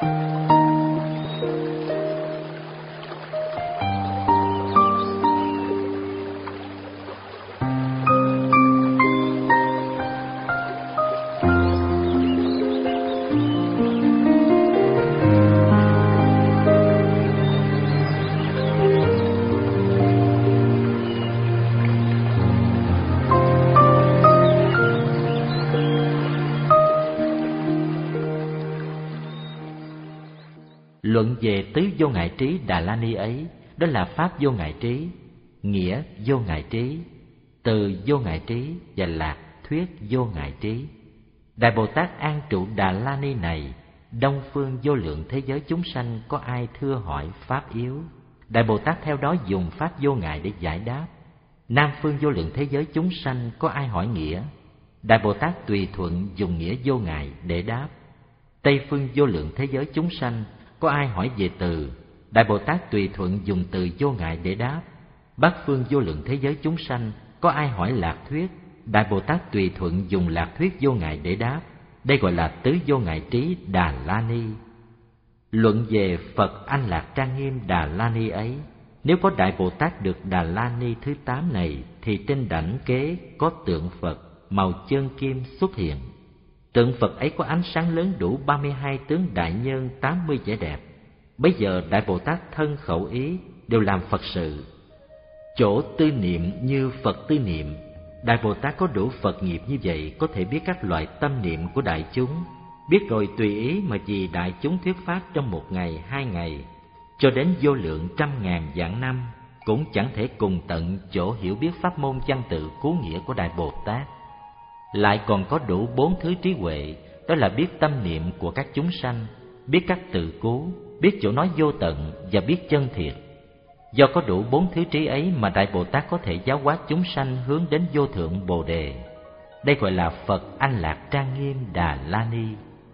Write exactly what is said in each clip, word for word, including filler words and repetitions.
Luận về tứ vô ngại trí Đà La Ni ấy, đó là pháp vô ngại trí, nghĩa vô ngại trí, từ vô ngại trí và lạc thuyết vô ngại trí. Đại Bồ Tát an trụ Đà La Ni này, đông phương vô lượng thế giới chúng sanh có ai thưa hỏi pháp yếu, Đại Bồ Tát theo đó dùng pháp vô ngại để giải đáp. Nam phương vô lượng thế giới chúng sanh có ai hỏi nghĩa, Đại Bồ Tát tùy thuận dùng nghĩa vô ngại để đáp. Tây phương vô lượng thế giới chúng sanh có ai hỏi về từ, Đại Bồ Tát tùy thuận dùng từ vô ngại để đáp. Bắc phương vô lượng thế giới chúng sanh có ai hỏi lạc thuyết, Đại Bồ Tát tùy thuận dùng lạc thuyết vô ngại để đáp. Đây gọi là tứ vô ngại trí Đà La Ni. Luận về Phật An Lạc Trang Nghiêm Đà La Ni ấy, nếu có Đại Bồ Tát được Đà La Ni thứ tám này, thì trên đảnh kế có tượng Phật màu chân kim xuất hiện. Tượng Phật ấy có ánh sáng lớn đủ ba mươi hai tướng đại nhân, tám mươi vẻ đẹp. Bấy giờ Đại Bồ Tát thân khẩu ý đều làm Phật sự. Chỗ tư niệm như Phật tư niệm, Đại Bồ Tát có đủ Phật nghiệp như vậy, có thể biết các loại tâm niệm của đại chúng, biết rồi tùy ý mà vì đại chúng thuyết pháp trong một ngày, hai ngày, cho đến vô lượng trăm ngàn vạn năm, cũng chẳng thể cùng tận chỗ hiểu biết pháp môn văn tự cứu nghĩa của Đại Bồ Tát. Lại còn có đủ bốn thứ trí huệ, đó là biết tâm niệm của các chúng sanh, biết các tự cứu, biết chỗ nói vô tận và biết chân thiệt. Do có đủ bốn thứ trí ấy mà Đại Bồ Tát có thể giáo hóa chúng sanh hướng đến vô thượng Bồ Đề. Đây gọi là Phật An Lạc Trang Nghiêm Đà La Ni.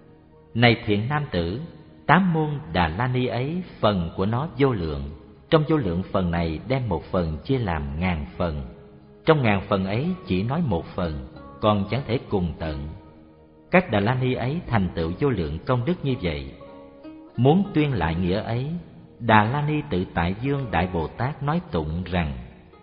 Này thiện nam tử, tám môn Đà La Ni ấy phần của nó vô lượng. Trong vô lượng phần này đem một phần chia làm ngàn phần. Trong ngàn phần ấy chỉ nói một phần, còn chẳng thể cùng tận. Các Đà La Ni ấy thành tựu vô lượng công đức như vậy. Muốn tuyên lại nghĩa ấy, Đà La Ni Tự Tại Dương Đại Bồ Tát nói tụng rằng: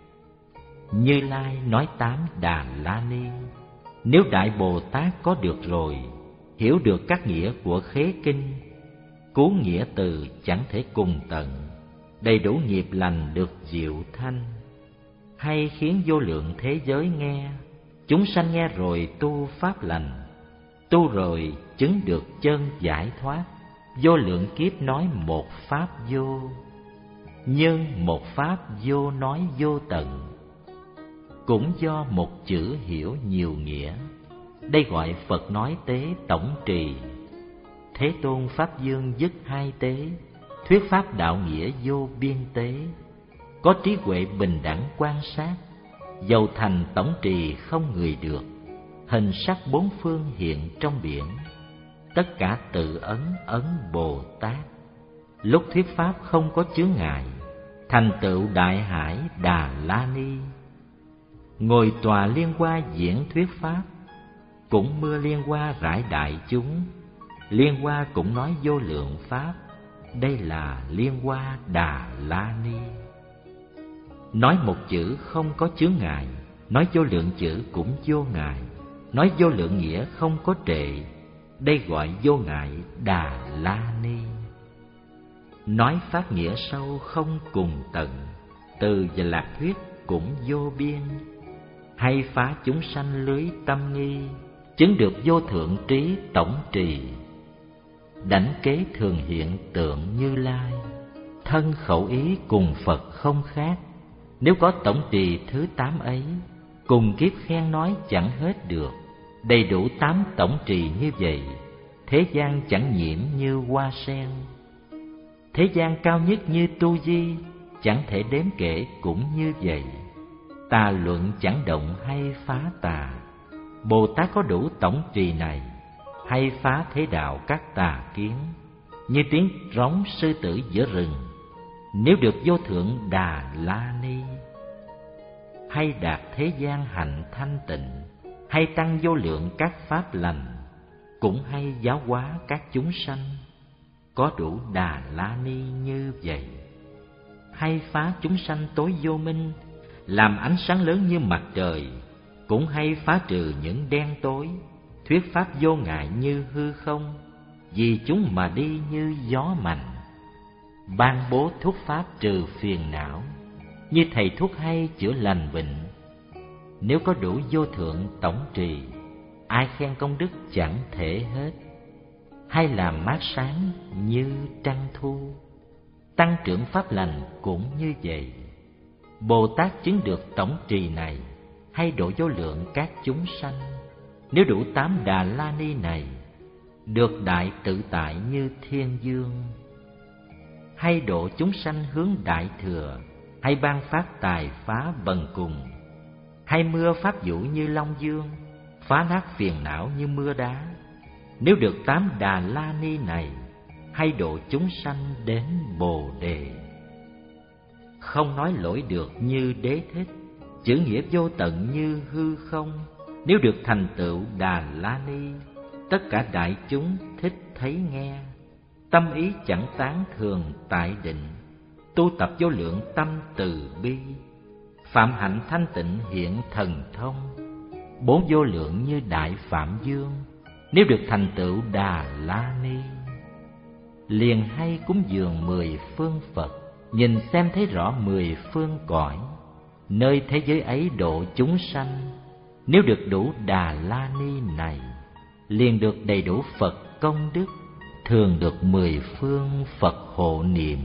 Như Lai nói tám Đà La Ni, nếu Đại Bồ Tát có được rồi, hiểu được các nghĩa của khế kinh, cứu nghĩa từ chẳng thể cùng tận, đầy đủ nghiệp lành được diệu thanh. Hay khiến vô lượng thế giới nghe, chúng sanh nghe rồi tu pháp lành, tu rồi chứng được chân giải thoát. Vô lượng kiếp nói một pháp vô, nhưng một pháp vô nói vô tận. Cũng do một chữ hiểu nhiều nghĩa, đây gọi Phật nói tế tổng trì. Thế Tôn Pháp Dương dứt hai tế, thuyết pháp đạo nghĩa vô biên tế. Có trí huệ bình đẳng quan sát, dầu thành tổng trì không người được. Hình sắc bốn phương hiện trong biển, tất cả tự ấn ấn Bồ Tát. Lúc thuyết pháp không có chướng ngại, thành tựu đại hải Đà La Ni. Ngồi tòa liên hoa diễn thuyết pháp, cũng mưa liên hoa rải đại chúng. Liên hoa cũng nói vô lượng pháp, đây là liên hoa Đà La Ni. Nói một chữ không có chướng ngại, nói vô lượng chữ cũng vô ngại, nói vô lượng nghĩa không có trệ, đây gọi vô ngại Đà La Ni. Nói pháp nghĩa sâu không cùng tận, từ và lạc thuyết cũng vô biên. Hay phá chúng sanh lưới tâm nghi, chứng được vô thượng trí tổng trì. Đảnh kế thường hiện tượng Như Lai, thân khẩu ý cùng Phật không khác. Nếu có tổng trì thứ tám ấy, cùng kiếp khen nói chẳng hết được. Đầy đủ tám tổng trì như vậy, thế gian chẳng nhiễm như hoa sen. Thế gian cao nhất như Tu Di, chẳng thể đếm kể cũng như vậy. Tà luận chẳng động hay phá tà, Bồ Tát có đủ tổng trì này, hay phá thế đạo các tà kiến. Như tiếng rống sư tử giữa rừng, nếu được vô thượng Đà La Ni. Hay đạt thế gian hạnh thanh tịnh, hay tăng vô lượng các pháp lành, cũng hay giáo hóa các chúng sanh. có đủ Đà La Ni như vậy. Hay phá chúng sanh tối vô minh, làm ánh sáng lớn như mặt trời, cũng hay phá trừ những đen tối, thuyết pháp vô ngại như hư không, vì chúng mà đi như gió mạnh. Ban bố thuốc pháp trừ phiền não, như thầy thuốc hay chữa lành bệnh. Nếu có đủ vô thượng tổng trì, ai khen công đức chẳng thể hết. Hay làm mát sáng như trăng thu, tăng trưởng pháp lành cũng như vậy. Bồ Tát chứng được tổng trì này, hay độ vô lượng các chúng sanh. Nếu đủ tám Đà La Ni này, được đại tự tại như thiên dương. Hay độ chúng sanh hướng đại thừa, hay ban phát tài phá bần cùng. Hay mưa pháp vũ như long dương, phá nát phiền não như mưa đá. Nếu được tám Đà La Ni này, hay độ chúng sanh đến Bồ Đề. Không nói lỗi được như Đế Thích, chữ nghĩa vô tận như hư không. Nếu được thành tựu Đà La Ni, tất cả đại chúng thích thấy nghe. Tâm ý chẳng tán thường tại định, tu tập vô lượng tâm từ bi. Phạm hạnh thanh tịnh hiện thần thông, bốn vô lượng như đại phạm dương. Nếu được thành tựu Đà La Ni, liền hay cúng dường mười phương Phật, nhìn xem thấy rõ mười phương cõi. Nơi thế giới ấy độ chúng sanh, nếu được đủ Đà La Ni này, liền được đầy đủ Phật công đức, thường được mười phương Phật hộ niệm.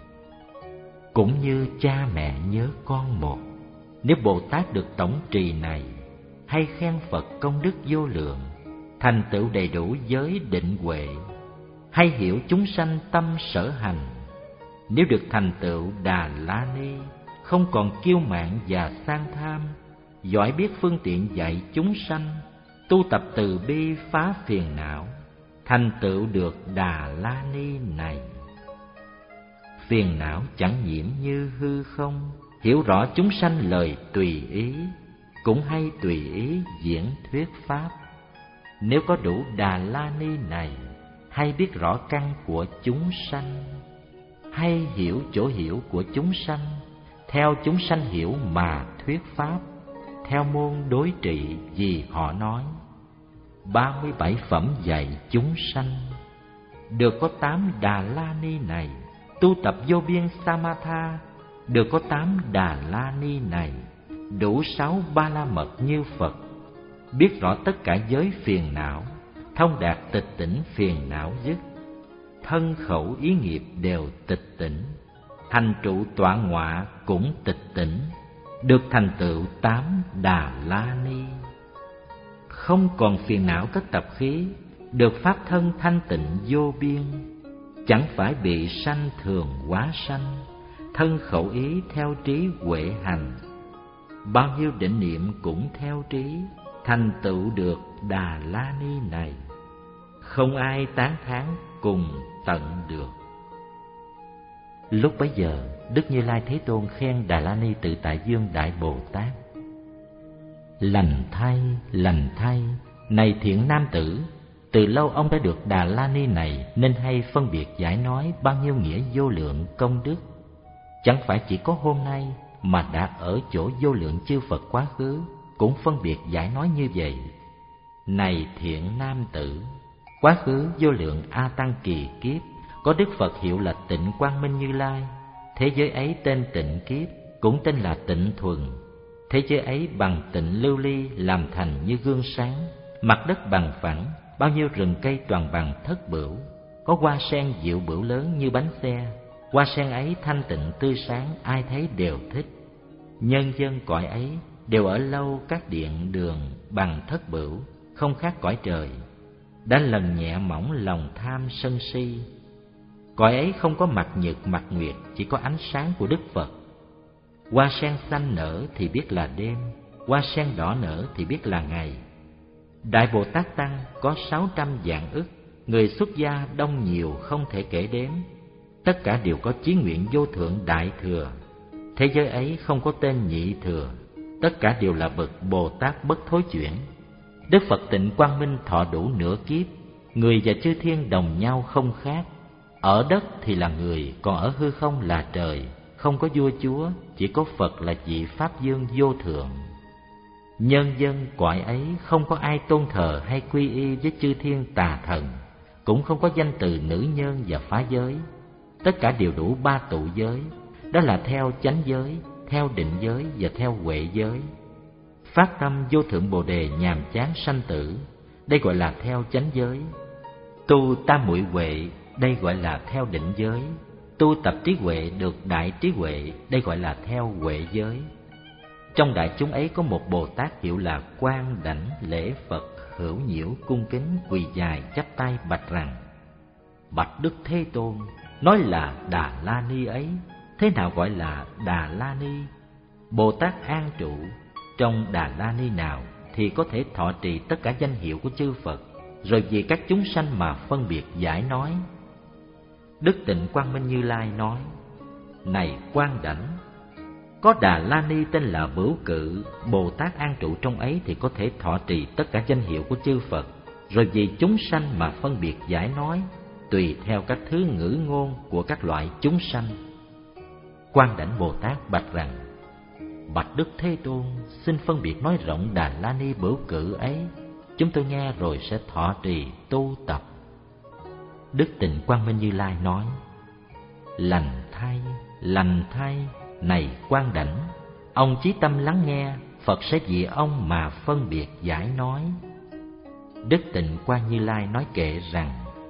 Cũng như cha mẹ nhớ con một, nếu Bồ Tát được tổng trì này, hay khen Phật công đức vô lượng, thành tựu đầy đủ giới định huệ, hay hiểu chúng sanh tâm sở hành. Nếu được thành tựu Đà La Ni, không còn kiêu mạn và sang tham, giỏi biết phương tiện dạy chúng sanh, tu tập từ bi phá phiền não, thành tựu được Đà La Ni này. Phiền não chẳng nhiễm như hư không, hiểu rõ chúng sanh lời tùy ý, cũng hay tùy ý diễn thuyết pháp. Nếu có đủ Đà La Ni này, hay biết rõ căn của chúng sanh, hay hiểu chỗ hiểu của chúng sanh, theo chúng sanh hiểu mà thuyết pháp, theo môn đối trị vì họ nói. Ba mươi bảy phẩm dạy chúng sanh, được có tám Đà La Ni này, tu tập vô biên Samatha, được có tám Đà La Ni này, đủ sáu Ba La Mật như Phật, biết rõ tất cả giới phiền não, thông đạt tịch tỉnh phiền não dứt, thân khẩu ý nghiệp đều tịch tỉnh, hành trụ tọa ngọa cũng tịch tỉnh, được thành tựu tám Đà La Ni. Không còn phiền não các tập khí, được pháp thân thanh tịnh vô biên, chẳng phải bị sanh thường quá sanh, thân khẩu ý theo trí huệ hành. Bao nhiêu định niệm cũng theo trí, thành tựu được Đà La Ni này, không ai tán thán cùng tận được. Lúc bấy giờ, Đức Như Lai Thế Tôn khen Đà La Ni Tự Tại Dương Đại Bồ Tát: Lành thay, lành thay, này thiện nam tử, từ lâu ông đã được Đà La Ni này, nên hay phân biệt giải nói bao nhiêu nghĩa vô lượng công đức. Chẳng phải chỉ có hôm nay, mà đã ở chỗ vô lượng chư Phật quá khứ cũng phân biệt giải nói như vậy. Này thiện nam tử, quá khứ vô lượng A Tăng kỳ kiếp, có Đức Phật hiệu là Tịnh Quang Minh Như Lai. Thế giới ấy tên Tịnh Kiếp, cũng tên là Tịnh Thuần. Thế giới ấy bằng tịnh lưu ly làm thành như gương sáng, mặt đất bằng phẳng, bao nhiêu rừng cây toàn bằng thất bửu, có hoa sen diệu bửu lớn như bánh xe. Hoa sen ấy thanh tịnh tươi sáng, ai thấy đều thích. Nhân dân cõi ấy đều ở lâu các điện đường bằng thất bửu, không khác cõi trời, đã lần nhẹ mỏng lòng tham sân si. Cõi ấy không có mặt nhật mặt nguyệt, chỉ có ánh sáng của Đức Phật. Hoa sen xanh nở thì biết là đêm, hoa sen đỏ nở thì biết là ngày. Đại Bồ Tát Tăng có sáu trăm vạn ức, người xuất gia đông nhiều không thể kể đếm. Tất cả đều có chí nguyện vô thượng đại thừa. Thế giới ấy không có tên nhị thừa, tất cả đều là bậc Bồ Tát bất thối chuyển. Đức Phật Tịnh Quang Minh thọ đủ nửa kiếp, người và chư thiên đồng nhau không khác. Ở đất thì là người, còn ở hư không là trời. Không có vua chúa, chỉ có Phật là vị Pháp Dương vô thượng. Nhân dân cõi ấy không có ai tôn thờ hay quy y với chư thiên tà thần, cũng không có danh từ nữ nhân và phá giới. Tất cả đều đủ ba tụ giới, đó là theo chánh giới, theo định giới và theo huệ giới. Phát tâm vô thượng Bồ Đề nhàm chán sanh tử, đây gọi là theo chánh giới. Tu tam muội huệ, đây gọi là theo định giới. Tu tập trí huệ được đại trí huệ, đây gọi là theo huệ giới. Trong đại chúng ấy có một Bồ Tát hiệu là Quang Đảnh lễ Phật, hữu nhiễu cung kính quỳ dài chắp tay bạch rằng: Bạch Đức Thế Tôn, nói là Đà La Ni ấy, thế nào gọi là Đà La Ni? Bồ Tát an trụ trong Đà La Ni nào thì có thể thọ trì tất cả danh hiệu của chư Phật, rồi vì các chúng sanh mà phân biệt giải nói. Đức Tịnh Quang Minh Như Lai nói: Này Quang Đảnh, có Đà La Ni tên là Bửu Cự, Bồ Tát an trụ trong ấy thì có thể thọ trì tất cả danh hiệu của chư Phật, rồi vì chúng sanh mà phân biệt giải nói, tùy theo các thứ ngữ ngôn của các loại chúng sanh. Quang Đảnh Bồ Tát bạch rằng: Bạch Đức Thế Tôn, xin phân biệt nói rộng Đà La Ni Bửu Cự ấy, chúng tôi nghe rồi sẽ thọ trì tu tập. Đức Tịnh Quang Minh Như Lai nói: Lành thay, lành thay, này Quang Đảnh, ông chí tâm lắng nghe, Phật sẽ vì ông mà phân biệt giải nói. Đức Tịnh Quang Như Lai nói kệ rằng: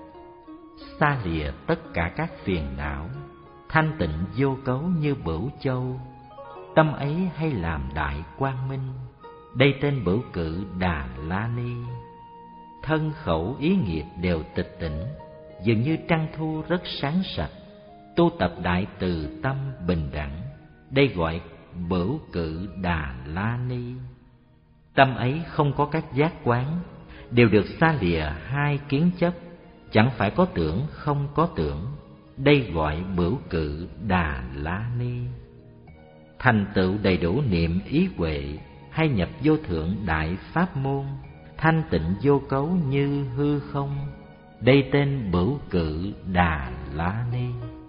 Xa lìa tất cả các phiền não, thanh tịnh vô cấu như Bửu Châu, tâm ấy hay làm đại quang minh, đây tên Bửu Cự Đà La Ni. Thân khẩu ý nghiệp đều tịch tỉnh, dường như trăng thu rất sáng sạch, tu tập đại từ tâm bình đẳng, đây gọi Bửu Cự Đà La Ni. Tâm ấy không có các giác quán, đều được xa lìa hai kiến chấp, chẳng phải có tưởng không có tưởng, đây gọi Bửu Cự Đà La Ni. Thành tựu đầy đủ niệm ý huệ, hay nhập vô thượng đại pháp môn, thanh tịnh vô cấu như hư không, đây tên Bửu Cự Đà La Ni.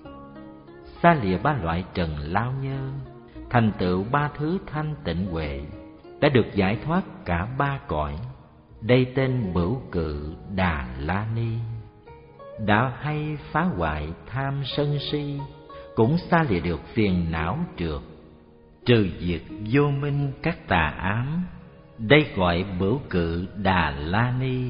Xa lìa ba loại trần lao nhơ, thành tựu ba thứ thanh tịnh huệ, đã được giải thoát cả ba cõi, đây tên Bửu Cự Đà La Ni. Đã hay phá hoại tham sân si, cũng xa lìa được phiền não trượt, trừ diệt vô minh các tà ám, đây gọi Bửu Cự Đà La Ni.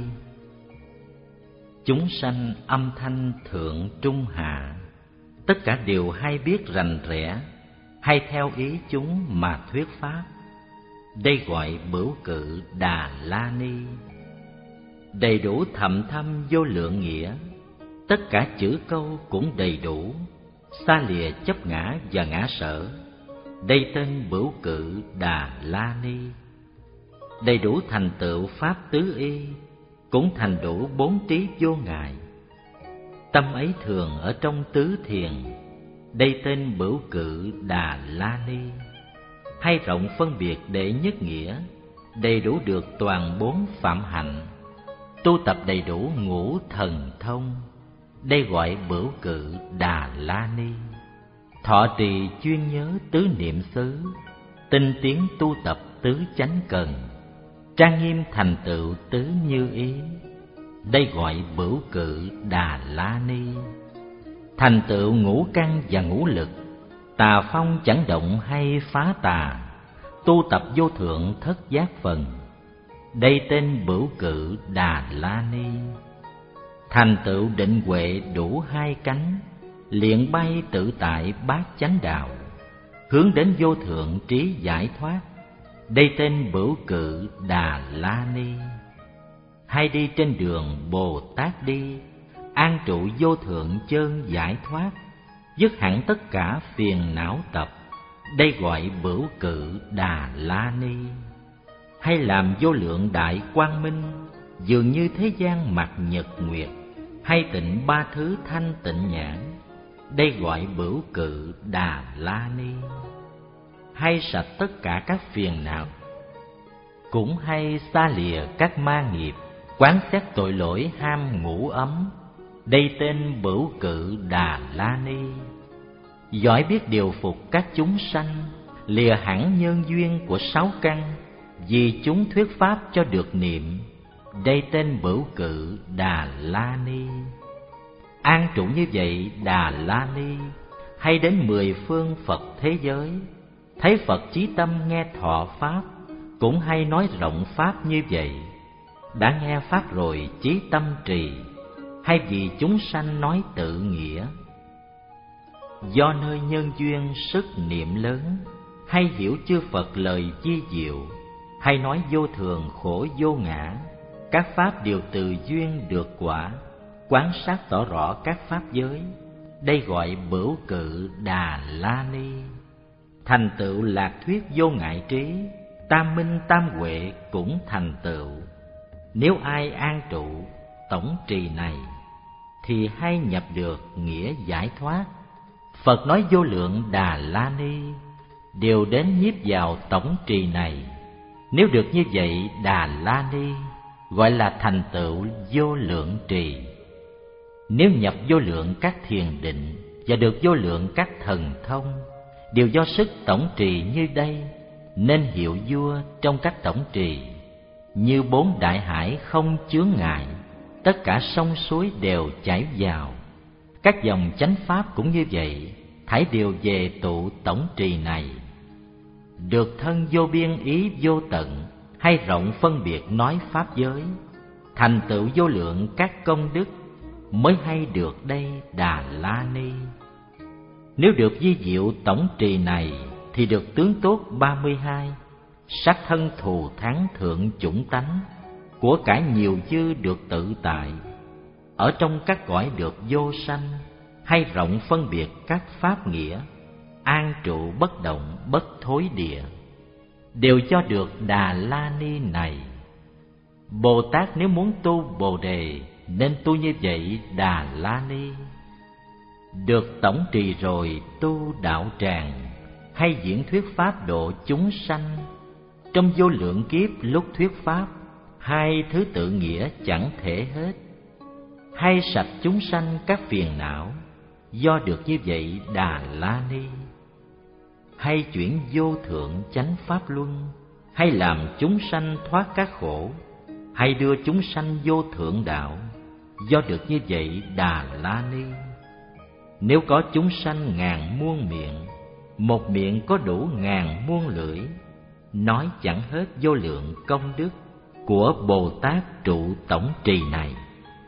Chúng sanh âm thanh thượng trung hạ, tất cả đều hay biết rành rẽ, hay theo ý chúng mà thuyết pháp, đây gọi Bửu Cự Đà La Ni. Đầy đủ thậm thâm vô lượng nghĩa, tất cả chữ câu cũng đầy đủ, xa lìa chấp ngã và ngã sở, đây tên Bửu Cự Đà La Ni. Đầy đủ thành tựu pháp tứ y, cũng thành đủ bốn trí vô ngại, tâm ấy thường ở trong tứ thiền, đây tên Bửu Cự Đà La Ni. Hay rộng phân biệt đệ nhất nghĩa, đầy đủ được toàn bốn phạm hạnh, tu tập đầy đủ ngũ thần thông, đây gọi Bửu Cự Đà La Ni. Thọ trì chuyên nhớ tứ niệm xứ, tinh tiến tu tập tứ chánh cần, trang nghiêm thành tựu tứ như ý, đây gọi Bửu Cự Đà La Ni. Thành tựu ngũ căn và ngũ lực, tà phong chẳng động hay phá tà, tu tập vô thượng thất giác phần, đây tên Bửu Cự Đà La Ni. Thành tựu định huệ đủ hai cánh, liệng bay tự tại bát chánh đạo, hướng đến vô thượng trí giải thoát, đây tên Bửu Cự Đà La Ni. Hay đi trên đường Bồ Tát đi, an trụ vô thượng chơn giải thoát, dứt hẳn tất cả phiền não tập, đây gọi Bửu Cự Đà La Ni. Hay làm vô lượng đại quang minh, dường như thế gian mặt nhật nguyệt, hay tịnh ba thứ thanh tịnh nhãn, đây gọi Bửu Cự Đà La Ni. Hay sạch tất cả các phiền não, cũng hay xa lìa các ma nghiệp, quán xét tội lỗi ham ngủ ấm, đây tên Bửu Cự Đà La Ni. Giỏi biết điều phục các chúng sanh, lìa hẳn nhân duyên của sáu căn, vì chúng thuyết pháp cho được niệm, đây tên Bửu Cự Đà La Ni. An trụ như vậy Đà La Ni, hay đến mười phương Phật thế giới, thấy Phật chí tâm nghe thọ pháp, cũng hay nói rộng pháp như vậy. Đã nghe pháp rồi chí tâm trì, hay vì chúng sanh nói tự nghĩa. Do nơi nhân duyên sức niệm lớn, hay hiểu chư Phật lời chi diệu, hay nói vô thường khổ vô ngã, các pháp đều từ duyên được quả, quán sát tỏ rõ các pháp giới, đây gọi Bửu Cự Đà La Ni. Thành tựu lạc thuyết vô ngại trí, tam minh tam huệ cũng thành tựu. Nếu ai an trụ tổng trì này, thì hay nhập được nghĩa giải thoát. Phật nói vô lượng Đà La Ni, đều đến nhiếp vào tổng trì này. Nếu được như vậy Đà La Ni, gọi là thành tựu vô lượng trì. Nếu nhập vô lượng các thiền định và được vô lượng các thần thông, đều do sức tổng trì như đây, nên hiệu vua trong các tổng trì. Như bốn đại hải không chướng ngại, tất cả sông suối đều chảy vào. Các dòng chánh pháp cũng như vậy, thảy đều về tụ tổng trì này. Được thân vô biên ý vô tận, hay rộng phân biệt nói pháp giới, thành tựu vô lượng các công đức, mới hay được đây Đà La Ni. Nếu được vi diệu tổng trì này, thì được tướng tốt ba mươi hai, sắc thân thù thắng thượng chủng tánh, của cải nhiều dư được tự tại. Ở trong các cõi được vô sanh, hay rộng phân biệt các pháp nghĩa, an trụ bất động bất thối địa, đều cho được Đà La Ni này. Bồ Tát nếu muốn tu Bồ Đề, nên tu như vậy Đà La Ni. Được tổng trì rồi tu đạo tràng, hay diễn thuyết pháp độ chúng sanh. Trong vô lượng kiếp lúc thuyết pháp, hai thứ tự nghĩa chẳng thể hết. Hay sạch chúng sanh các phiền não, do được như vậy Đà La Ni. Hay chuyển vô thượng chánh pháp luân, hay làm chúng sanh thoát các khổ, hay đưa chúng sanh vô thượng đạo, do được như vậy Đà La Ni. Nếu có chúng sanh ngàn muôn miệng, một miệng có đủ ngàn muôn lưỡi, nói chẳng hết vô lượng công đức của Bồ Tát trụ tổng trì này.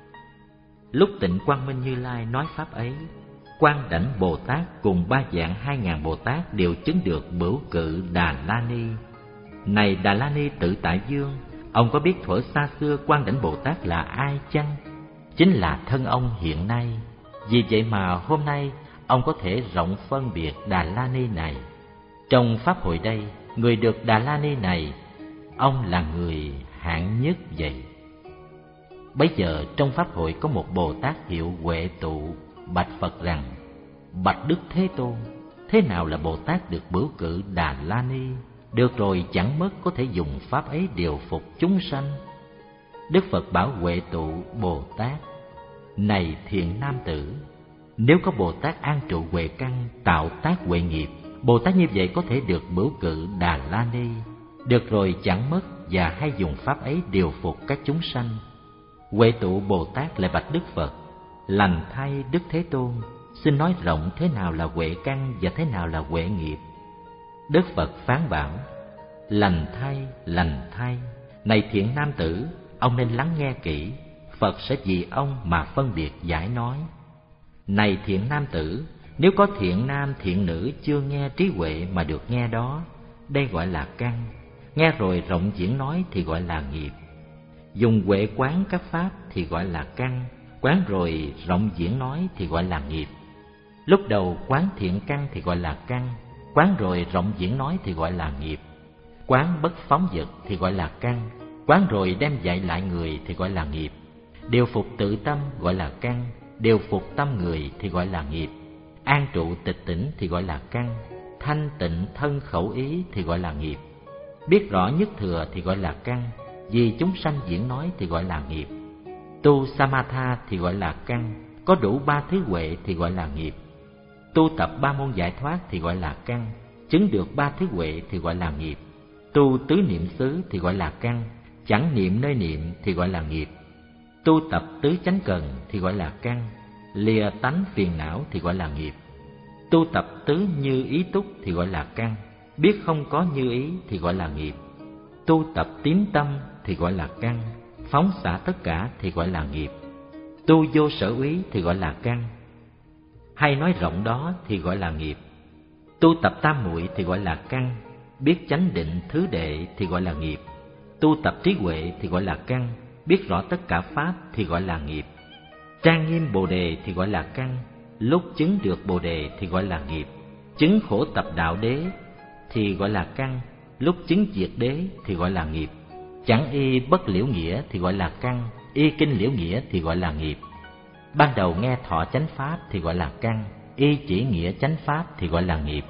Lúc Tịnh Quang Minh Như Lai nói pháp ấy, Quang Đảnh Bồ Tát cùng ba vạn hai ngàn Bồ Tát đều chứng được Bửu Cự Đà La Ni. Này Đà La Ni Tự Tại Dương, ông có biết thuở xa xưa Quang Đảnh Bồ Tát là ai chăng? Chính là thân ông hiện nay. Vì vậy mà hôm nay ông có thể rộng phân biệt Đà La Ni này. Trong pháp hội đây, người được Đà La Ni này, ông là người hạng nhất vậy. Bấy giờ trong pháp hội có một Bồ Tát hiệu Huệ Tụ bạch Phật rằng: Bạch Đức Thế Tôn, thế nào là Bồ Tát được Bửu Cự Đà La Ni? Được rồi chẳng mất có thể dùng pháp ấy điều phục chúng sanh. Đức Phật bảo Huệ Tụ Bồ Tát: Này thiện nam tử, nếu có Bồ Tát an trụ huệ căn, tạo tác huệ nghiệp, Bồ Tát như vậy có thể được Bửu Cự Đà La Ni. Được rồi chẳng mất, và hay dùng pháp ấy điều phục các chúng sanh. Huệ Tụ Bồ Tát lại bạch Đức Phật: Lành thay Đức Thế Tôn, xin nói rộng thế nào là huệ căn và thế nào là huệ nghiệp. Đức Phật phán bảo: Lành thay, lành thay, này thiện nam tử, ông nên lắng nghe kỹ, Phật sẽ vì ông mà phân biệt giải nói. Này thiện nam tử, nếu có thiện nam thiện nữ chưa nghe trí huệ mà được nghe đó, đây gọi là căn. Nghe rồi rộng diễn nói thì gọi là nghiệp. Dùng huệ quán các pháp thì gọi là căn, quán rồi rộng diễn nói thì gọi là nghiệp. Lúc đầu quán thiện căn thì gọi là căn, quán rồi rộng diễn nói thì gọi là nghiệp. Quán bất phóng dật thì gọi là căn, quán rồi đem dạy lại người thì gọi là nghiệp. Điều phục tự tâm gọi là căn, điều phục tâm người thì gọi là nghiệp. An trụ tịch tỉnh thì gọi là căn, thanh tịnh thân khẩu ý thì gọi là nghiệp. Biết rõ nhất thừa thì gọi là căn, vì chúng sanh diễn nói thì gọi là nghiệp. Tu samatha thì gọi là căn, có đủ ba thứ huệ thì gọi là nghiệp. Tu tập ba môn giải thoát thì gọi là căn, chứng được ba thứ huệ thì gọi là nghiệp. Tu tứ niệm xứ thì gọi là căn, chẳng niệm nơi niệm thì gọi là nghiệp. Tu tập tứ chánh cần thì gọi là căn, lìa tánh phiền não thì gọi là nghiệp. Tu tập tứ như ý túc thì gọi là căn, biết không có như ý thì gọi là nghiệp. Tu tập tín tâm thì gọi là căn, phóng xả tất cả thì gọi là nghiệp. Tu vô sở úy thì gọi là căn, hay nói rộng đó thì gọi là nghiệp. Tu tập tam muội thì gọi là căn, biết chánh định thứ đệ thì gọi là nghiệp. Tu tập trí huệ thì gọi là căn, biết rõ tất cả pháp thì gọi là nghiệp. Trang nghiêm bồ đề thì gọi là căn, lúc chứng được bồ đề thì gọi là nghiệp. Chứng khổ tập đạo đế thì gọi là căn, lúc chứng diệt đế thì gọi là nghiệp. Chẳng y bất liễu nghĩa thì gọi là căn, y kinh liễu nghĩa thì gọi là nghiệp. Ban đầu nghe thọ chánh pháp thì gọi là căn, y chỉ nghĩa chánh pháp thì gọi là nghiệp.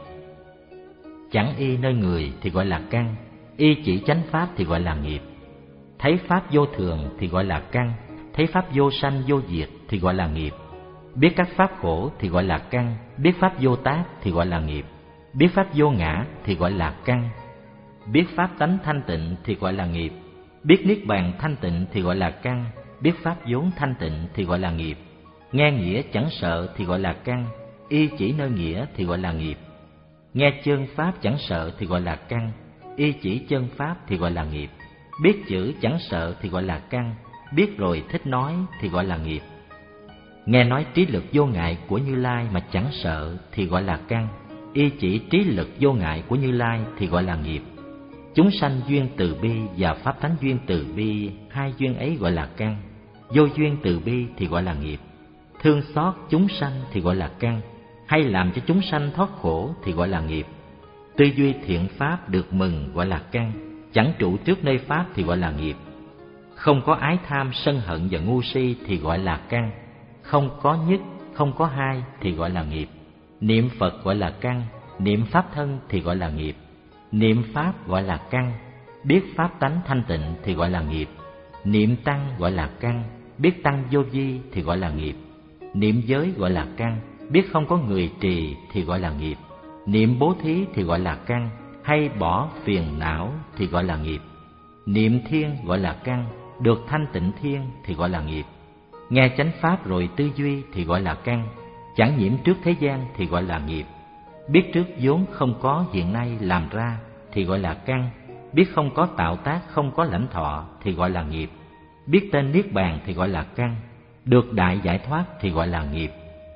Chẳng y nơi người thì gọi là căn, y chỉ chánh pháp thì gọi là nghiệp. Thấy pháp vô thường thì gọi là căn, thấy pháp vô sanh vô diệt thì gọi là nghiệp. Biết các pháp khổ thì gọi là căn, biết pháp vô tác thì gọi là nghiệp. Biết pháp vô ngã thì gọi là căn, biết pháp tánh thanh tịnh thì gọi là nghiệp. Biết niết bàn thanh tịnh thì gọi là căn, biết pháp vốn thanh tịnh thì gọi là nghiệp. Nghe nghĩa chẳng sợ thì gọi là căn, y chỉ nơi nghĩa thì gọi là nghiệp. Nghe chân pháp chẳng sợ thì gọi là căn, y chỉ chân pháp thì gọi là nghiệp. Biết chữ chẳng sợ thì gọi là căn, biết rồi thích nói thì gọi là nghiệp. Nghe nói trí lực vô ngại của Như Lai mà chẳng sợ thì gọi là căn, y chỉ trí lực vô ngại của Như Lai thì gọi là nghiệp. Chúng sanh duyên từ bi và pháp tánh duyên từ bi, hai duyên ấy gọi là căn. Vô duyên từ bi thì gọi là nghiệp. Thương xót chúng sanh thì gọi là căn, hay làm cho chúng sanh thoát khổ thì gọi là nghiệp. Tư duy thiện pháp được mừng gọi là căn, chẳng trụ trước nơi pháp thì gọi là nghiệp. Không có ái tham sân hận và ngu si thì gọi là căn, không có nhất, không có hai thì gọi là nghiệp. Niệm Phật gọi là căn, niệm pháp thân thì gọi là nghiệp. Niệm pháp gọi là căn, biết pháp tánh thanh tịnh thì gọi là nghiệp. Niệm tăng gọi là căn, biết tăng vô vi thì gọi là nghiệp. Niệm giới gọi là căn, biết không có người trì thì gọi là nghiệp. Niệm bố thí thì gọi là căn, hay bỏ phiền não thì gọi là nghiệp. Niệm thiên gọi là căn, được thanh tịnh thiên thì gọi là nghiệp. Nghe chánh pháp rồi tư duy thì gọi là căn, chẳng nhiễm trước thế gian thì gọi là nghiệp. Biết trước vốn không có hiện nay làm ra thì gọi là căn, biết không có tạo tác không có lãnh thọ thì gọi là nghiệp. Biết tên niết bàn thì gọi là căn, được đại giải thoát thì gọi là nghiệp.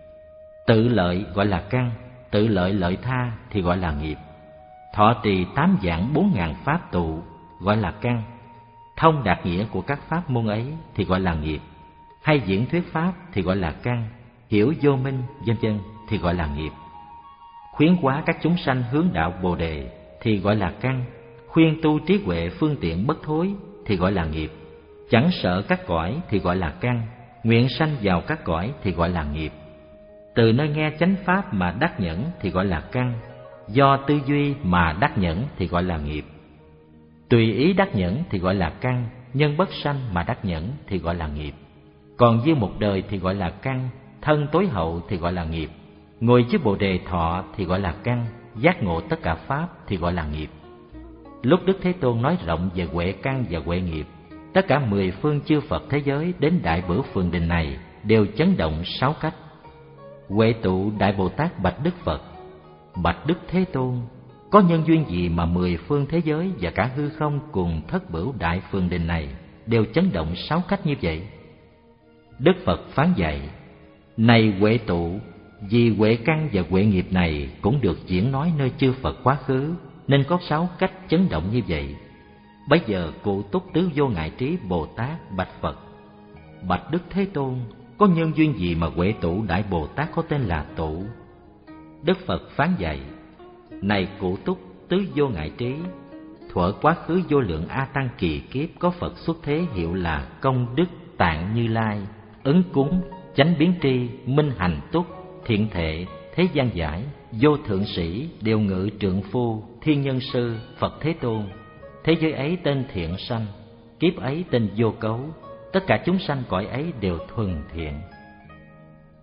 Tự lợi gọi là căn, tự lợi lợi tha thì gọi là nghiệp. Thọ trì tám vạn bốn ngàn pháp tụ gọi là căn, thông đạt nghĩa của các pháp môn ấy thì gọi là nghiệp. Hay diễn thuyết pháp thì gọi là căn, hiểu vô minh vân vân thì gọi là nghiệp. Khuyến hóa các chúng sanh hướng đạo Bồ đề thì gọi là căn, khuyên tu trí huệ phương tiện bất thối thì gọi là nghiệp. Chẳng sợ các cõi thì gọi là căn, nguyện sanh vào các cõi thì gọi là nghiệp. Từ nơi nghe chánh pháp mà đắc nhẫn thì gọi là căn, do tư duy mà đắc nhẫn thì gọi là nghiệp. Tùy ý đắc nhẫn thì gọi là căn, nhân bất sanh mà đắc nhẫn thì gọi là nghiệp. Còn dư một đời thì gọi là căn, thân tối hậu thì gọi là nghiệp. Ngồi dưới Bồ đề thọ thì gọi là căn, giác ngộ tất cả pháp thì gọi là nghiệp. Lúc Đức Thế Tôn nói rộng về huệ căn và huệ nghiệp, tất cả mười phương chư Phật thế giới đến đại bửu phường đình này đều chấn động sáu cách. Huệ tụ Đại Bồ Tát bạch Đức Phật: Bạch Đức Thế Tôn, có nhân duyên gì mà mười phương thế giới và cả hư không cùng thất bửu đại phường đình này đều chấn động sáu cách như vậy? Đức Phật phán dạy: Này huệ tụ, vì huệ căn và huệ nghiệp này cũng được diễn nói nơi chư Phật quá khứ, nên có sáu cách chấn động như vậy. Bấy giờ Cụ Túc Tứ Vô Ngại Trí Bồ Tát bạch Phật: Bạch Đức Thế Tôn, có nhân duyên gì mà huệ tụ Đại Bồ Tát có tên là tụ? Đức Phật phán dạy: Này Cụ Túc Tứ Vô Ngại Trí, thuở quá khứ vô lượng A Tăng kỳ kiếp có Phật xuất thế hiệu là Công Đức Tạng Như Lai, Ứng Cúng, Chánh Biến Tri, Minh Hành Túc, Thiện Thệ, Thế Gian Giải, Vô Thượng Sĩ, Điều Ngự Trượng Phu, Thiên Nhân Sư, Phật Thế Tôn. Thế giới ấy tên thiện sanh, kiếp ấy tên vô cấu, tất cả chúng sanh cõi ấy đều thuần thiện.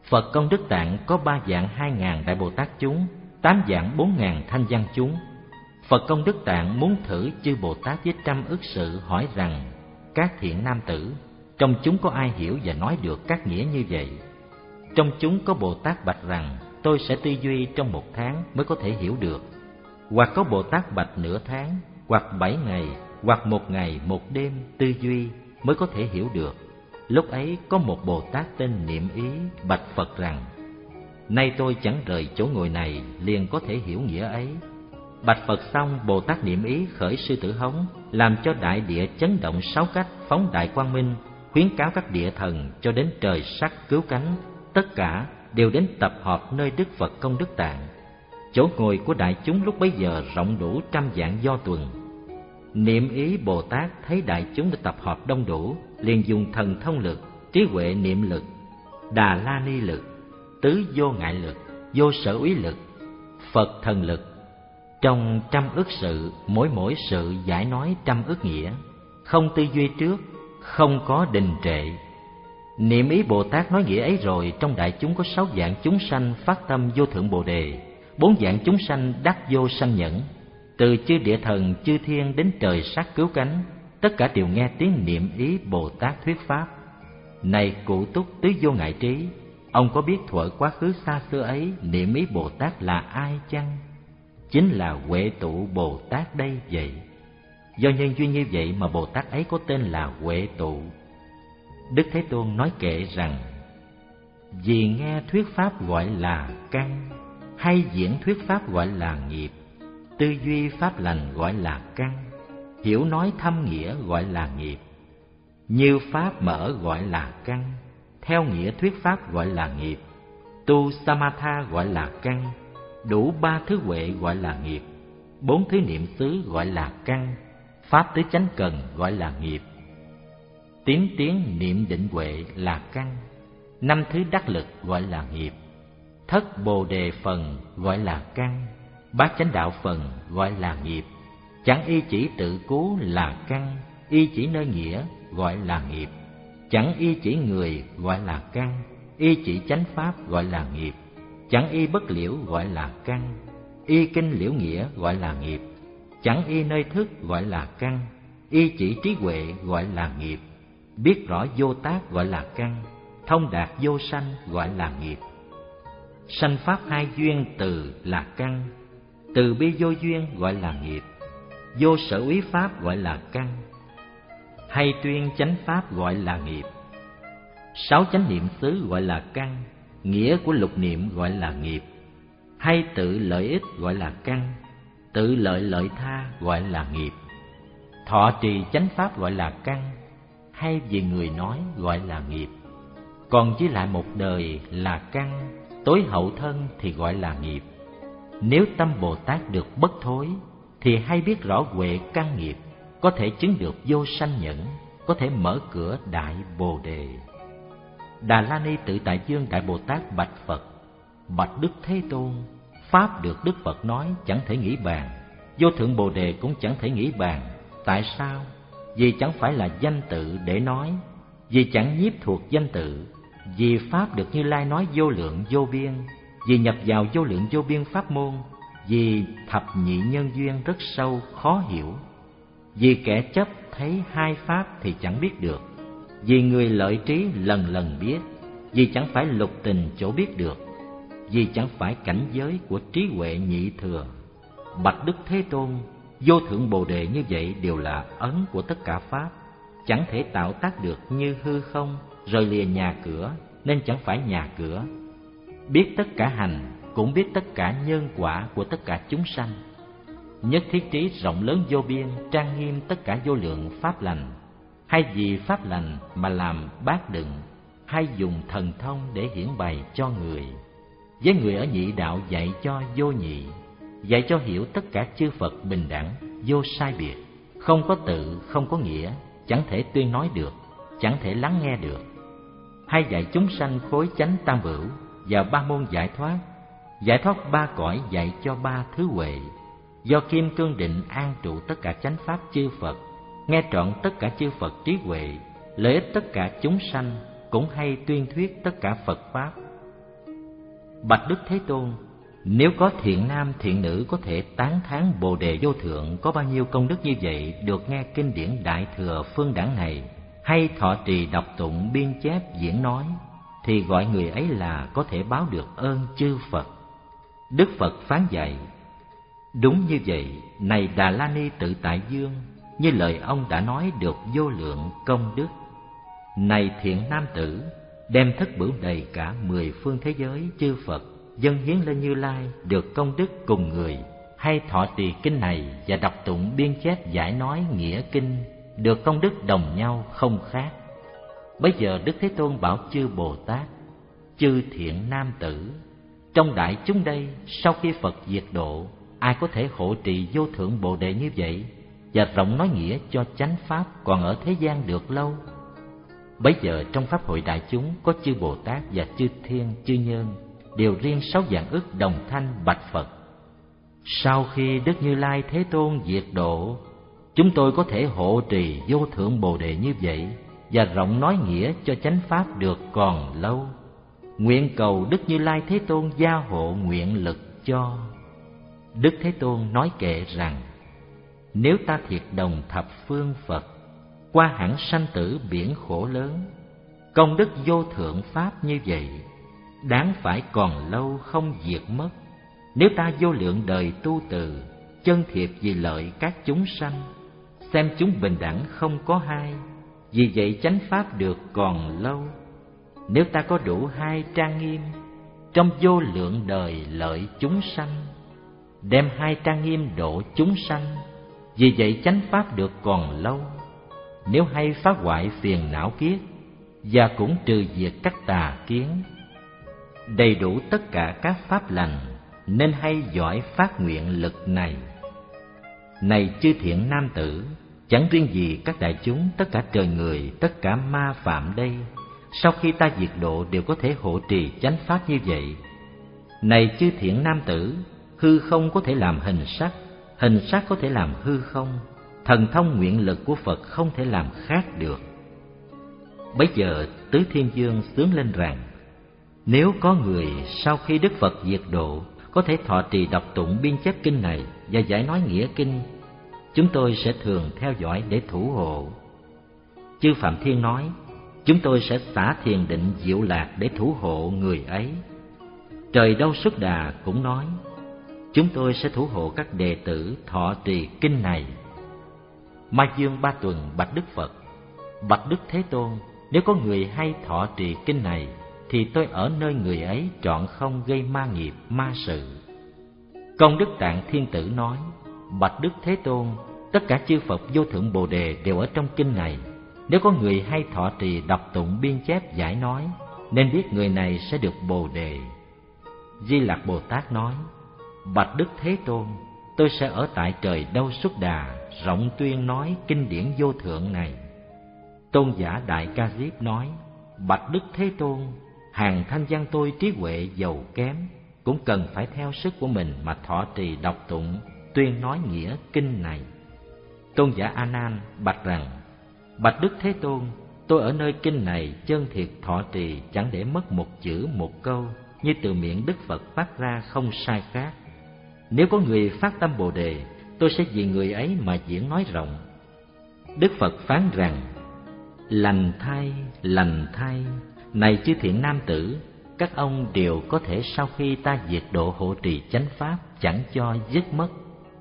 Phật Công Đức Tạng có ba vạn hai ngàn Đại Bồ Tát chúng, tám vạn bốn ngàn Thanh Văn chúng. Phật Công Đức Tạng muốn thử chư Bồ Tát với trăm ức sự, hỏi rằng: các thiện nam tử, trong chúng có ai hiểu và nói được các nghĩa như vậy? Trong chúng có Bồ Tát bạch rằng: tôi sẽ tư duy trong một tháng mới có thể hiểu được. Hoặc có Bồ Tát bạch nửa tháng, hoặc bảy ngày, hoặc một ngày một đêm tư duy mới có thể hiểu được. Lúc ấy có một Bồ Tát tên Niệm Ý bạch Phật rằng: nay tôi chẳng rời chỗ ngồi này, liền có thể hiểu nghĩa ấy. Bạch Phật xong, Bồ Tát Niệm Ý khởi sư tử hống, làm cho đại địa chấn động sáu cách, phóng đại quang minh, khuyến cáo các địa thần cho đến trời sắc cứu cánh, tất cả đều đến tập hợp nơi Đức Phật Công Đức Tạng. Chỗ ngồi của đại chúng lúc bấy giờ rộng đủ trăm vạn do tuần. Niệm Ý Bồ Tát thấy đại chúng đã tập hợp đông đủ, liền dùng thần thông lực, trí huệ niệm lực, Đà La Ni lực, tứ vô ngại lực, vô sở úy lực, Phật thần lực. Trong trăm ức sự, mỗi mỗi sự giải nói trăm ức nghĩa, không tư duy trước, không có đình trệ. Niệm Ý Bồ Tát nói nghĩa ấy rồi, trong đại chúng có sáu vạn chúng sanh phát tâm vô thượng Bồ Đề, bốn vạn chúng sanh đắc vô sanh nhẫn. Từ chư địa thần, chư thiên đến trời sắc cứu cánh, tất cả đều nghe tiếng Niệm Ý Bồ Tát thuyết pháp. Này Cụ Túc tứ vô ngại trí, ông có biết thuở quá khứ xa xưa ấy Niệm Ý Bồ Tát là ai chăng? Chính là Huệ Tụ Bồ Tát đây vậy. Do nhân duyên như vậy mà Bồ Tát ấy có tên là Huệ Tụ. Đức Thế Tôn nói kệ rằng: vì nghe thuyết pháp gọi là căn, hay diễn thuyết pháp gọi là nghiệp, tư duy pháp lành gọi là căn, hiểu nói thâm nghĩa gọi là nghiệp. Như pháp mở gọi là căn, theo nghĩa thuyết pháp gọi là nghiệp, tu samatha gọi là căn, đủ ba thứ huệ gọi là nghiệp, bốn thứ niệm xứ gọi là căn, pháp tứ chánh cần gọi là nghiệp, tiến tiến niệm định huệ là căn, năm thứ đắc lực gọi là nghiệp, thất bồ đề phần gọi là căn, bát chánh đạo phần gọi là nghiệp. Chẳng y chỉ tự cứu là căn, y chỉ nơi nghĩa gọi là nghiệp. Chẳng y chỉ người gọi là căn, y chỉ chánh pháp gọi là nghiệp. Chẳng y bất liễu gọi là căn, y kinh liễu nghĩa gọi là nghiệp. Chẳng y nơi thức gọi là căn, y chỉ trí huệ gọi là nghiệp. Biết rõ vô tác gọi là căn, thông đạt vô sanh gọi là nghiệp. Sanh pháp hai duyên từ là căn, từ bi vô duyên gọi là nghiệp. Vô sở úy pháp gọi là căn, hay tuyên chánh pháp gọi là nghiệp. Sáu chánh niệm xứ gọi là căn, nghĩa của lục niệm gọi là nghiệp. Hay tự lợi ích gọi là căn, tự lợi lợi tha gọi là nghiệp. Thọ trì chánh pháp gọi là căn, hay vì người nói gọi là nghiệp. Còn với lại một đời là căn, tối hậu thân thì gọi là nghiệp. Nếu tâm Bồ Tát được bất thối, thì hay biết rõ huệ căn nghiệp, có thể chứng được vô sanh nhẫn, có thể mở cửa đại Bồ Đề. Đà La Ni Tự Tại Dương Đại Bồ Tát bạch Phật: bạch Đức Thế Tôn, pháp được Đức Phật nói chẳng thể nghĩ bàn, vô thượng Bồ Đề cũng chẳng thể nghĩ bàn. Tại sao? Vì chẳng phải là danh tự để nói, vì chẳng nhiếp thuộc danh tự, vì pháp được Như Lai nói vô lượng vô biên, vì nhập vào vô lượng vô biên pháp môn, vì thập nhị nhân duyên rất sâu khó hiểu, vì kẻ chấp thấy hai pháp thì chẳng biết được, vì người lợi trí lần lần biết, vì chẳng phải lục tình chỗ biết được, vì chẳng phải cảnh giới của trí huệ nhị thừa. Bạch Đức Thế Tôn, vô thượng Bồ Đề như vậy đều là ấn của tất cả pháp, chẳng thể tạo tác được như hư không rời lìa nhà cửa, nên chẳng phải nhà cửa. Biết tất cả hành, cũng biết tất cả nhân quả của tất cả chúng sanh. Nhất thiết trí rộng lớn vô biên, trang nghiêm tất cả vô lượng pháp lành. Hay vì pháp lành mà làm bát đựng, hay dùng thần thông để hiển bày cho người. Với người ở nhị đạo dạy cho vô nhị, dạy cho hiểu tất cả chư Phật bình đẳng, vô sai biệt, không có tự, không có nghĩa, chẳng thể tuyên nói được, chẳng thể lắng nghe được. Hay dạy chúng sanh khối chánh tam bửu và ba môn giải thoát, giải thoát ba cõi, dạy cho ba thứ huệ. Do kim cương định an trụ tất cả chánh pháp chư Phật, nghe trọn tất cả chư Phật trí huệ, lợi ích tất cả chúng sanh, cũng hay tuyên thuyết tất cả Phật pháp. Bạch Đức Thế Tôn, nếu có thiện nam thiện nữ có thể tán thán Bồ Đề Vô Thượng có bao nhiêu công đức như vậy, được nghe kinh điển Đại Thừa Phương Đẳng này, hay thọ trì đọc tụng biên chép diễn nói, thì gọi người ấy là có thể báo được ơn chư Phật. Đức Phật phán dạy: đúng như vậy, này Đà La Ni Tự Tại Dương, như lời ông đã nói được vô lượng công đức. Này thiện nam tử, đem thất bửu đầy cả mười phương thế giới chư Phật dâng hiến lên Như Lai, được công đức cùng người, hay thọ trì kinh này và đọc tụng biên chép giải nói nghĩa kinh, được công đức đồng nhau không khác. Bấy giờ Đức Thế Tôn bảo chư Bồ Tát: chư thiện nam tử, trong đại chúng đây, sau khi Phật diệt độ, ai có thể hộ trì vô thượng Bồ Đề như vậy và rộng nói nghĩa cho chánh pháp còn ở thế gian được lâu? Bấy giờ trong pháp hội đại chúng có chư Bồ Tát và chư thiên chư nhân đều riêng sáu vạn ức đồng thanh bạch Phật: sau khi Đức Như Lai Thế Tôn diệt độ, chúng tôi có thể hộ trì vô thượng Bồ Đề như vậy và rộng nói nghĩa cho chánh pháp được còn lâu. Nguyện cầu Đức Như Lai Thế Tôn gia hộ nguyện lực cho. Đức Thế Tôn nói kệ rằng: nếu ta thiệt đồng thập phương Phật, qua hẳn sanh tử biển khổ lớn, công đức vô thượng pháp như vậy, đáng phải còn lâu không diệt mất. Nếu ta vô lượng đời tu từ, chân thiệp vì lợi các chúng sanh, xem chúng bình đẳng không có hai, vì vậy chánh pháp được còn lâu. Nếu ta có đủ hai trang nghiêm, trong vô lượng đời lợi chúng sanh, đem hai trang nghiêm độ chúng sanh, vì vậy chánh pháp được còn lâu. Nếu hay phá hoại phiền não kiết, và cũng trừ diệt các tà kiến, đầy đủ tất cả các pháp lành, nên hay giỏi phát nguyện lực này. Này chư thiện nam tử, chẳng riêng gì các đại chúng, tất cả trời người, tất cả ma phạm đây, sau khi ta diệt độ đều có thể hộ trì chánh pháp như vậy. Này chư thiện nam tử, hư không có thể làm hình sắc, hình sắc có thể làm hư không, thần thông nguyện lực của Phật không thể làm khác được. Bấy giờ Tứ Thiên Vương xướng lên rằng: nếu có người sau khi Đức Phật diệt độ có thể thọ trì đọc tụng biên chép kinh này và giải nói nghĩa kinh, chúng tôi sẽ thường theo dõi để thủ hộ. Chư Phạm Thiên nói: chúng tôi sẽ xả thiền định diệu lạc để thủ hộ người ấy. Trời Đâu Xuất Đà cũng nói: chúng tôi sẽ thủ hộ các đệ tử thọ trì kinh này. Ma Dương Ba Tuần bạch Đức Phật: bạch Đức Thế Tôn, nếu có người hay thọ trì kinh này, thì tôi ở nơi người ấy trọn không gây ma nghiệp ma sự. Công Đức Tạng Thiên Tử nói: bạch Đức Thế Tôn, tất cả chư Phật vô thượng Bồ Đề đều ở trong kinh này. Nếu có người hay thọ trì đọc tụng biên chép giải nói, nên biết người này sẽ được Bồ Đề. Di Lặc Bồ Tát nói: bạch Đức Thế Tôn, tôi sẽ ở tại trời Đâu Xuất Đà, rộng tuyên nói kinh điển vô thượng này. Tôn giả Đại Ca Diếp nói: bạch Đức Thế Tôn, hàng thanh văn tôi trí huệ giàu kém, cũng cần phải theo sức của mình mà thọ trì đọc tụng tuyên nói nghĩa kinh này. Tôn giả A Nan bạch rằng: bạch Đức Thế Tôn, tôi ở nơi kinh này chân thiệt thọ trì, chẳng để mất một chữ một câu, như từ miệng Đức Phật phát ra không sai khác. Nếu có người phát tâm Bồ Đề, tôi sẽ vì người ấy mà diễn nói rộng. Đức Phật phán rằng: lành thay, lành thay, này chư thiện nam tử, các ông đều có thể sau khi ta diệt độ hộ trì chánh pháp, chẳng cho dứt mất.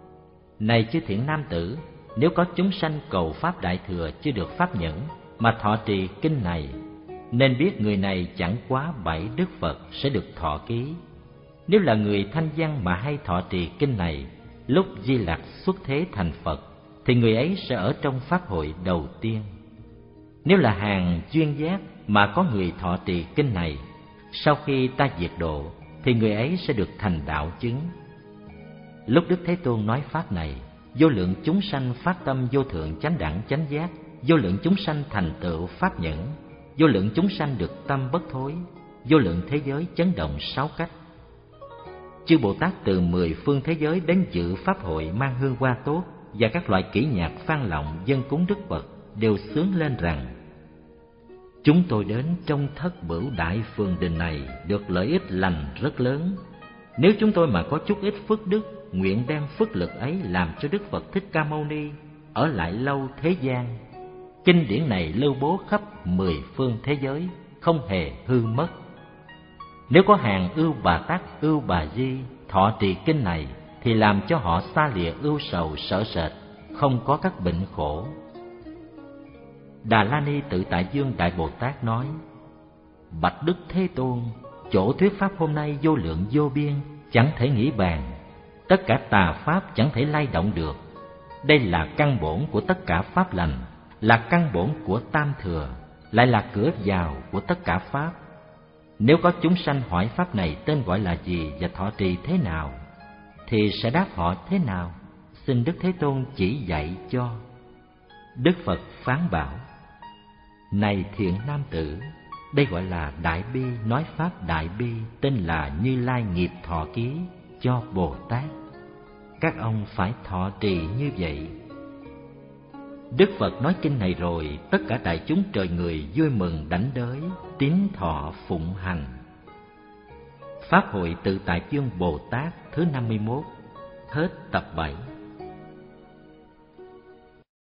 Này chư thiện nam tử, nếu có chúng sanh cầu pháp đại thừa chưa được pháp nhẫn mà thọ trì kinh này, nên biết người này chẳng quá bảy đức Phật sẽ được thọ ký. Nếu là người thanh văn mà hay thọ trì kinh này, lúc Di Lặc xuất thế thành Phật, thì người ấy sẽ ở trong pháp hội đầu tiên. Nếu là hàng chuyên giác mà có người thọ trì kinh này, sau khi ta diệt độ, thì người ấy sẽ được thành đạo chứng. Lúc Đức Thế Tôn nói pháp này, vô lượng chúng sanh phát tâm vô thượng chánh đẳng chánh giác, vô lượng chúng sanh thành tựu pháp nhẫn, vô lượng chúng sanh được tâm bất thối, vô lượng thế giới chấn động sáu cách. Chư Bồ Tát từ mười phương thế giới đến dự pháp hội mang hương hoa tốt và các loại kỹ nhạc phan lọng dâng cúng Đức Phật, đều xướng lên rằng: Chúng tôi đến trong thất bửu đại phường đình này được lợi ích lành rất lớn. Nếu chúng tôi mà có chút ít phước đức, nguyện đem phước lực ấy làm cho Đức Phật Thích Ca Mâu Ni ở lại lâu thế gian. Kinh điển này lưu bố khắp mười phương thế giới, không hề hư mất. Nếu có hàng ưu Bà Tát, ưu Bà Di thọ trì kinh này, thì làm cho họ xa lìa ưu sầu sợ sệt, không có các bệnh khổ. Đà La Ni Tự Tại Dương Đại Bồ Tát nói: Bạch Đức Thế Tôn, chỗ thuyết pháp hôm nay vô lượng vô biên, chẳng thể nghĩ bàn. Tất cả tà pháp chẳng thể lay động được. Đây là căn bổn của tất cả pháp lành, là căn bổn của tam thừa, lại là cửa vào của tất cả pháp. Nếu có chúng sanh hỏi pháp này tên gọi là gì và thọ trì thế nào, thì sẽ đáp họ thế nào? Xin Đức Thế Tôn chỉ dạy cho. Đức Phật phán bảo: Này thiện nam tử, đây gọi là Đại Bi, nói pháp Đại Bi, tên là Như Lai Nghiệp Thọ Ký cho Bồ Tát. Các ông phải thọ trì như vậy. Đức Phật nói kinh này rồi, tất cả đại chúng trời người vui mừng đảnh đới, tín thọ phụng hành. Pháp hội Tự Tại Dương Bồ Tát thứ năm mươi mốt. Hết tập bảy.